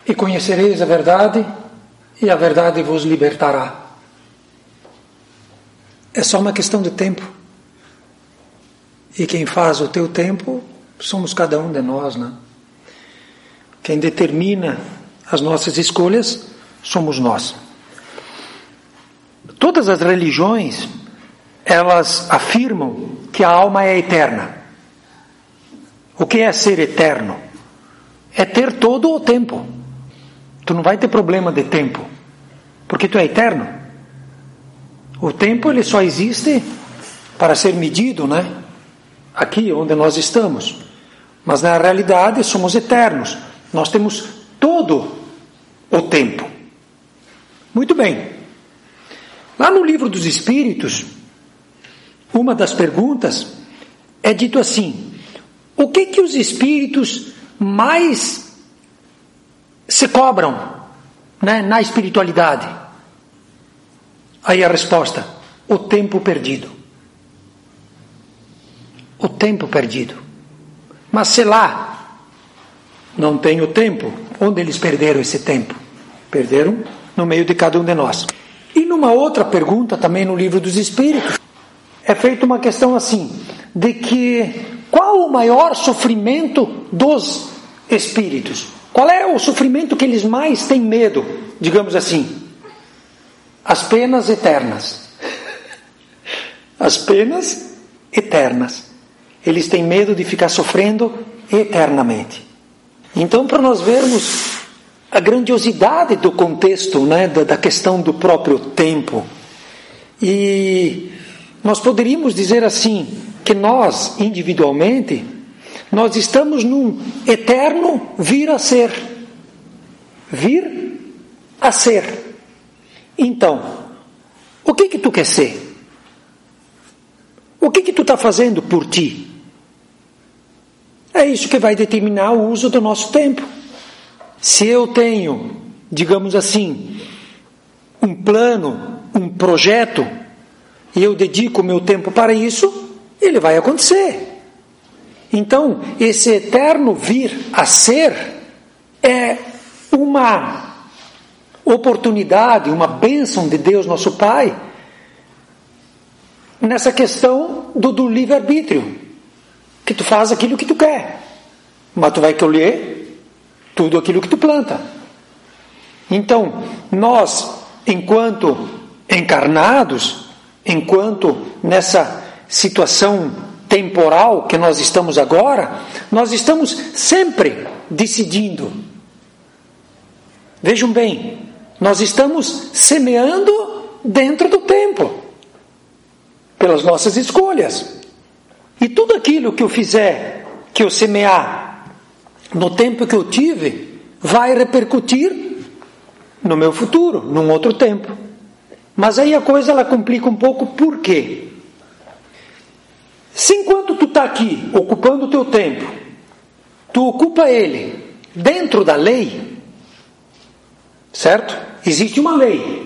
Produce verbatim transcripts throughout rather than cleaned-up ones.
E conhecereis a verdade, e a verdade vos libertará. É só uma questão de tempo. E quem faz o teu tempo somos cada um de nós, né? Quem determina as nossas escolhas somos nós. Todas as religiões, elas afirmam que a alma é eterna. O que é ser eterno? É ter todo o tempo. Tu não vai ter problema de tempo, porque tu é eterno. O tempo, ele só existe para ser medido, né? Aqui onde nós estamos. Mas na realidade somos eternos. Nós temos todo o tempo. Muito bem. Lá no Livro dos Espíritos, uma das perguntas é dito assim: o que que os espíritos mais se cobram, né, na espiritualidade? Aí a resposta: o tempo perdido. O tempo perdido. Mas se lá não tem o tempo, onde eles perderam esse tempo? Perderam no meio de cada um de nós. E numa outra pergunta, também no Livro dos Espíritos, é feita uma questão assim, de que qual o maior sofrimento dos espíritos? Qual é o sofrimento que eles mais têm medo, digamos assim? As penas eternas. As penas eternas. Eles têm medo de ficar sofrendo eternamente. Então, para nós vermos a grandiosidade do contexto, né, da, da questão do próprio tempo, e nós poderíamos dizer assim, que nós, individualmente, nós estamos num eterno vir a ser. Vir a ser. Então, o que que tu quer ser? O que que tu está fazendo por ti? É isso que vai determinar o uso do nosso tempo. Se eu tenho, digamos assim, um plano, um projeto, e eu dedico o meu tempo para isso, ele vai acontecer. Então, esse eterno vir a ser é uma oportunidade, uma bênção de Deus, nosso Pai, nessa questão do, do livre-arbítrio, que tu faz aquilo que tu quer, mas tu vai colher tudo aquilo que tu planta. Então, nós, enquanto encarnados, enquanto nessa situação temporal que nós estamos agora, nós estamos sempre decidindo. Vejam bem, nós estamos semeando dentro do tempo, pelas nossas escolhas. E tudo aquilo que eu fizer, que eu semear no tempo que eu tive, vai repercutir no meu futuro, num outro tempo. Mas aí a coisa ela complica um pouco. Por quê? Se enquanto tu está aqui ocupando o teu tempo, tu ocupa ele dentro da lei, certo? Existe uma lei.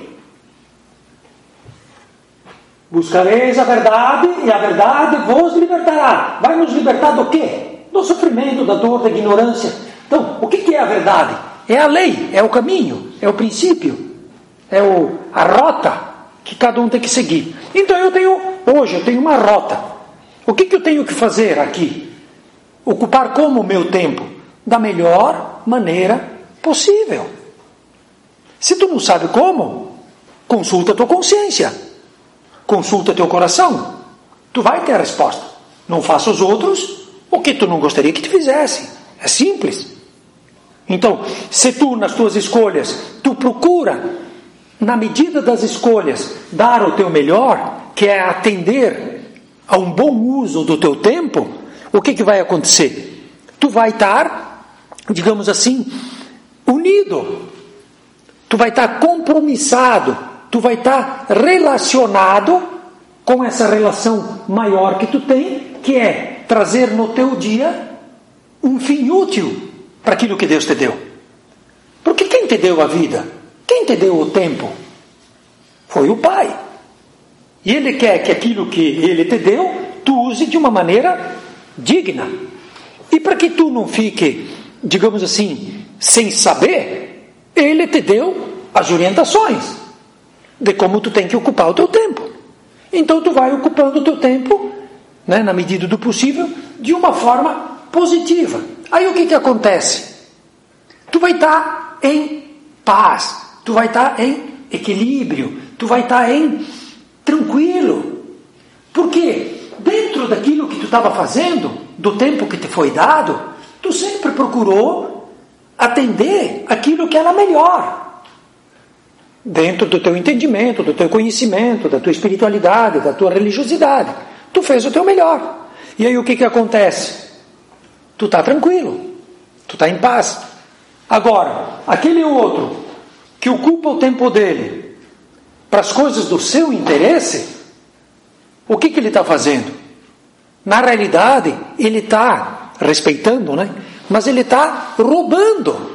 Buscareis a verdade e a verdade vos libertará. Vai nos libertar do quê? Do sofrimento, da dor, da ignorância. Então, o que é a verdade? É a lei, é o caminho, é o princípio, é o, a rota que cada um tem que seguir. Então eu tenho, hoje eu tenho uma rota. O que, que eu tenho que fazer aqui? Ocupar como o meu tempo? Da melhor maneira possível. Se tu não sabe como, consulta a tua consciência. Consulta teu coração. Tu vai ter a resposta. Não faça os outros o que tu não gostaria que te fizesse. É simples. Então, se tu nas tuas escolhas, tu procura, na medida das escolhas, dar o teu melhor, que é atender a um bom uso do teu tempo, o que que vai acontecer? Tu vai estar, digamos assim, unido. Tu vai estar compromissado. Tu vai estar relacionado com essa relação maior que tu tem, que é trazer no teu dia um fim útil para aquilo que Deus te deu. Porque quem te deu a vida? Quem te deu o tempo? Foi o Pai. E Ele quer que aquilo que Ele te deu, tu use de uma maneira digna. E para que tu não fique, digamos assim, sem saber, Ele te deu as orientações de como tu tem que ocupar o teu tempo. Então tu vai ocupando o teu tempo, né, na medida do possível, de uma forma positiva. Aí o que que acontece? Tu vai estar em paz, tu vai estar em equilíbrio, tu vai estar em tranquilo. Por quê? Dentro daquilo que tu estava fazendo, do tempo que te foi dado, tu sempre procurou atender aquilo que era melhor. Dentro do teu entendimento, do teu conhecimento, da tua espiritualidade, da tua religiosidade. Tu fez o teu melhor. E aí o que que acontece? Tu está tranquilo, tu está em paz. Agora, aquele outro que ocupa o tempo dele para as coisas do seu interesse, o que que ele está fazendo? Na realidade, ele está respeitando, né? Mas ele está roubando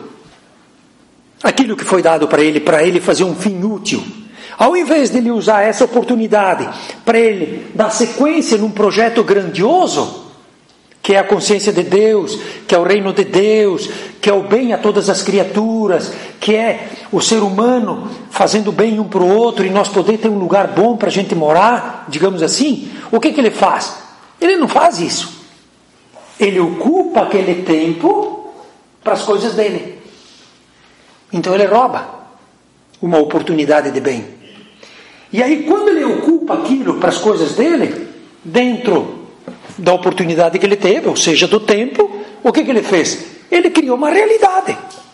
aquilo que foi dado para ele, para ele fazer um fim útil. Ao invés de ele usar essa oportunidade para ele dar sequência num projeto grandioso, que é a consciência de Deus, que é o reino de Deus, que é o bem a todas as criaturas, que é o ser humano fazendo bem um para o outro e nós poder ter um lugar bom para a gente morar, digamos assim, o que que ele faz? Ele não faz isso. Ele ocupa aquele tempo para as coisas dele. Então ele rouba uma oportunidade de bem. E aí quando ele ocupa aquilo para as coisas dele, dentro da oportunidade que ele teve, ou seja, do tempo, o que que ele fez? Ele criou uma realidade.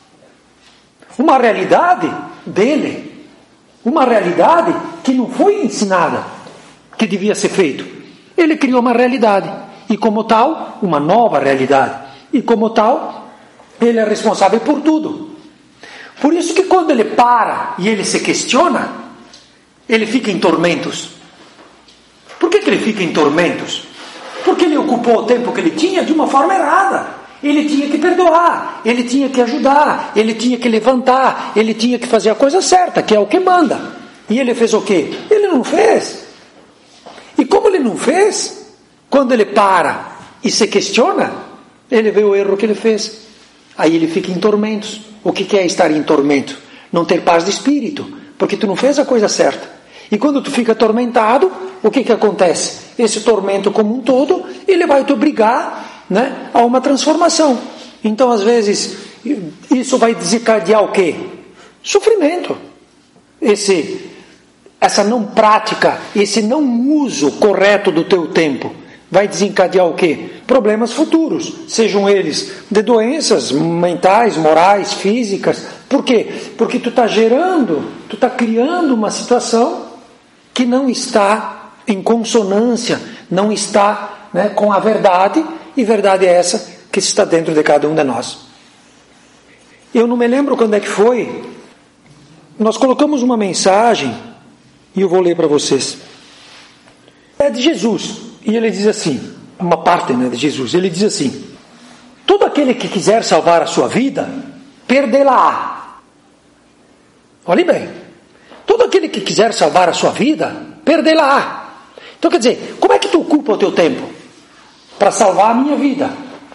Uma realidade dele. Uma realidade que não foi ensinada, que devia ser feito. Ele criou uma realidade. E como tal, uma nova realidade. E como tal, ele é responsável por tudo. Por isso que quando ele para e ele se questiona, ele fica em tormentos. Por que que ele fica em tormentos? Porque ele ocupou o tempo que ele tinha de uma forma errada. Ele tinha que perdoar, ele tinha que ajudar, ele tinha que levantar, ele tinha que fazer a coisa certa, que é o que manda. E ele fez o quê? Ele não fez. E como ele não fez, quando ele para e se questiona, ele vê o erro que ele fez. Aí ele fica em tormentos. O que é estar em tormento? Não ter paz de espírito, porque tu não fez a coisa certa. E quando tu fica atormentado, o que que acontece? Esse tormento como um todo, ele vai te obrigar, né, a uma transformação. Então, às vezes, isso vai desencadear o quê? Sofrimento. Esse, essa não prática, esse não uso correto do teu tempo, vai desencadear o quê? Problemas futuros, sejam eles de doenças mentais, morais, físicas. Por quê? Porque tu está gerando, tu está criando uma situação que não está em consonância, não está, né, com a verdade, e verdade é essa que está dentro de cada um de nós. Eu não me lembro quando é que foi, nós colocamos uma mensagem, e eu vou ler para vocês. É de Jesus, e ele diz assim, uma parte, né, de Jesus, ele diz assim: todo aquele que quiser salvar a sua vida, perdê-la-á. Olhe bem, todo aquele que quiser salvar a sua vida, perdê-la-á. Então quer dizer, como é que tu ocupa o teu tempo para salvar a minha vida?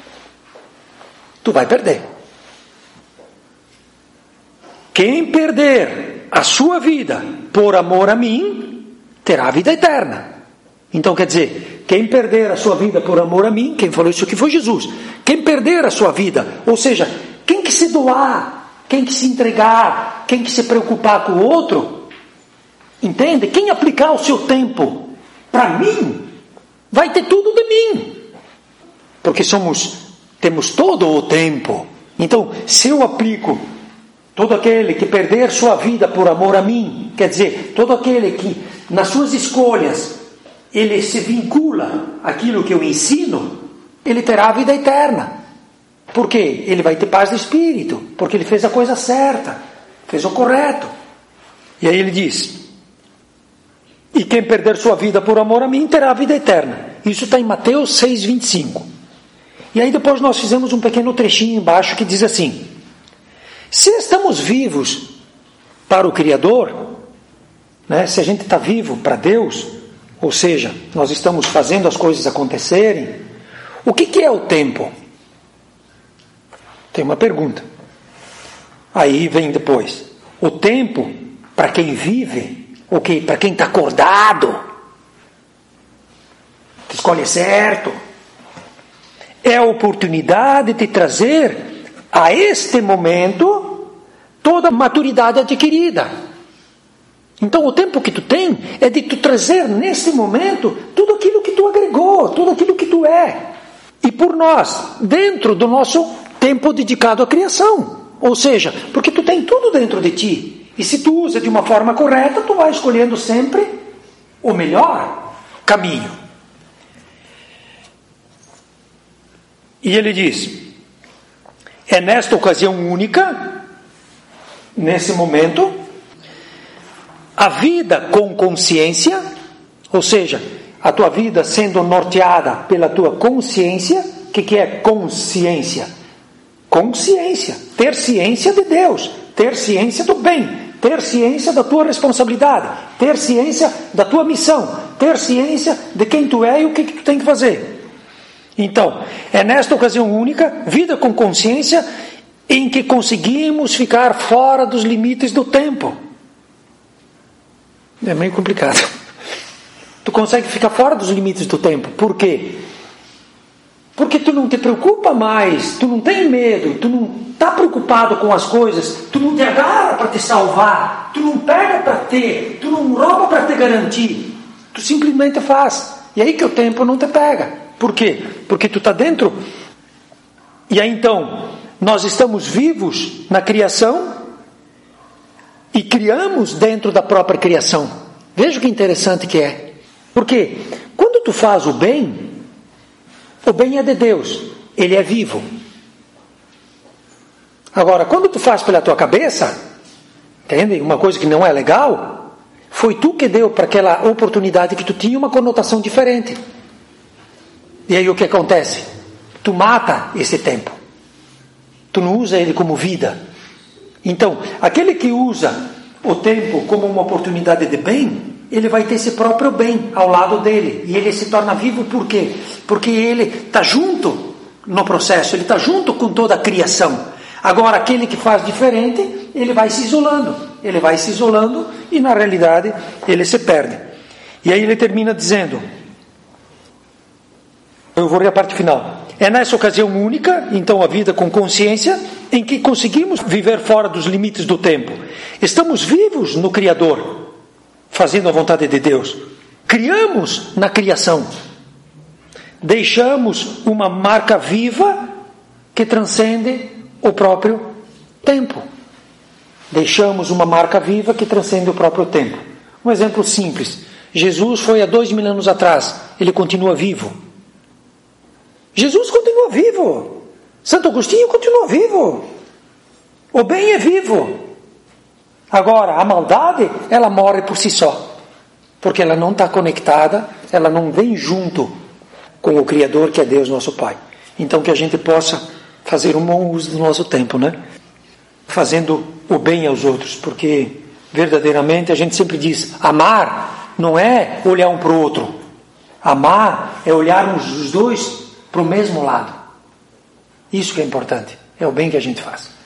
Tu vai perder. Quem perder a sua vida por amor a mim, terá a vida eterna. Então quer dizer, quem perder a sua vida por amor a mim, quem falou isso aqui foi Jesus. Quem perder a sua vida, ou seja, quem que se doar, quem que se entregar, quem que se preocupar com o outro, entende? Quem aplicar o seu tempo para mim, vai ter tudo de mim. Porque somos, temos todo o tempo. Então, se eu aplico todo aquele que perder sua vida por amor a mim, quer dizer, todo aquele que nas suas escolhas ele se vincula àquilo que eu ensino, ele terá a vida eterna. Por quê? Ele vai ter paz de espírito, porque ele fez a coisa certa, fez o correto. E aí ele diz: e quem perder sua vida por amor a mim, terá a vida eterna. Isso está em Mateus seis, vinte e cinco. E aí depois nós fizemos um pequeno trechinho embaixo que diz assim: se estamos vivos para o Criador, né, se a gente está vivo para Deus, ou seja, nós estamos fazendo as coisas acontecerem, o que, que é o tempo? Tem uma pergunta. Aí vem depois. O tempo, para quem vive, okay, para quem está acordado, que escolhe certo, é a oportunidade de trazer a este momento toda a maturidade adquirida. Então o tempo que tu tem é de tu trazer nesse momento tudo aquilo que tu agregou, tudo aquilo que tu é. E por nós, dentro do nosso tempo dedicado à criação. Ou seja, porque tu tem tudo dentro de ti. E se tu usa de uma forma correta, tu vai escolhendo sempre o melhor caminho. E ele diz, é nesta ocasião única, nesse momento, a vida com consciência, ou seja, a tua vida sendo norteada pela tua consciência. O que, que é consciência? Consciência, ter ciência de Deus, ter ciência do bem, ter ciência da tua responsabilidade, ter ciência da tua missão, ter ciência de quem tu é e o que, que tu tem que fazer. Então, é nesta ocasião única, vida com consciência, em que conseguimos ficar fora dos limites do tempo. É meio complicado. Tu consegue ficar fora dos limites do tempo. Por quê? Porque tu não te preocupa mais, tu não tem medo, tu não está preocupado com as coisas, tu não te agarra para te salvar, tu não pega para ter, tu não rouba para te garantir. Tu simplesmente faz. E aí que o tempo não te pega. Por quê? Porque tu está dentro. E aí então, nós estamos vivos na criação e criamos dentro da própria criação. Veja que interessante que é. Porque quando tu faz o bem, o bem é de Deus, ele é vivo. Agora, quando tu faz pela tua cabeça, entende? Uma coisa que não é legal, foi tu que deu para aquela oportunidade que tu tinha uma conotação diferente. E aí o que acontece? Tu mata esse tempo. Tu não usa ele como vida. Então, aquele que usa o tempo como uma oportunidade de bem, ele vai ter esse próprio bem ao lado dele. E ele se torna vivo por quê? Porque ele está junto no processo, ele está junto com toda a criação. Agora, aquele que faz diferente, ele vai se isolando. Ele vai se isolando e, na realidade, ele se perde. E aí ele termina dizendo... Eu vou ler a parte final. É nessa ocasião única, então a vida com consciência, em que conseguimos viver fora dos limites do tempo. Estamos vivos no Criador, fazendo a vontade de Deus. Criamos na criação. Deixamos uma marca viva que transcende o próprio tempo. Deixamos uma marca viva que transcende o próprio tempo. Um exemplo simples. Jesus foi há dois mil anos atrás. Ele continua vivo. Jesus continua vivo. Santo Agostinho continua vivo. O bem é vivo. Agora, a maldade, ela morre por si só. Porque ela não está conectada, ela não vem junto com o Criador, que é Deus, nosso Pai. Então, que a gente possa fazer um bom uso do nosso tempo, né? Fazendo o bem aos outros. Porque, verdadeiramente, a gente sempre diz, amar não é olhar um para o outro. Amar é olharmos os dois para o mesmo lado. Isso que é importante. É o bem que a gente faz.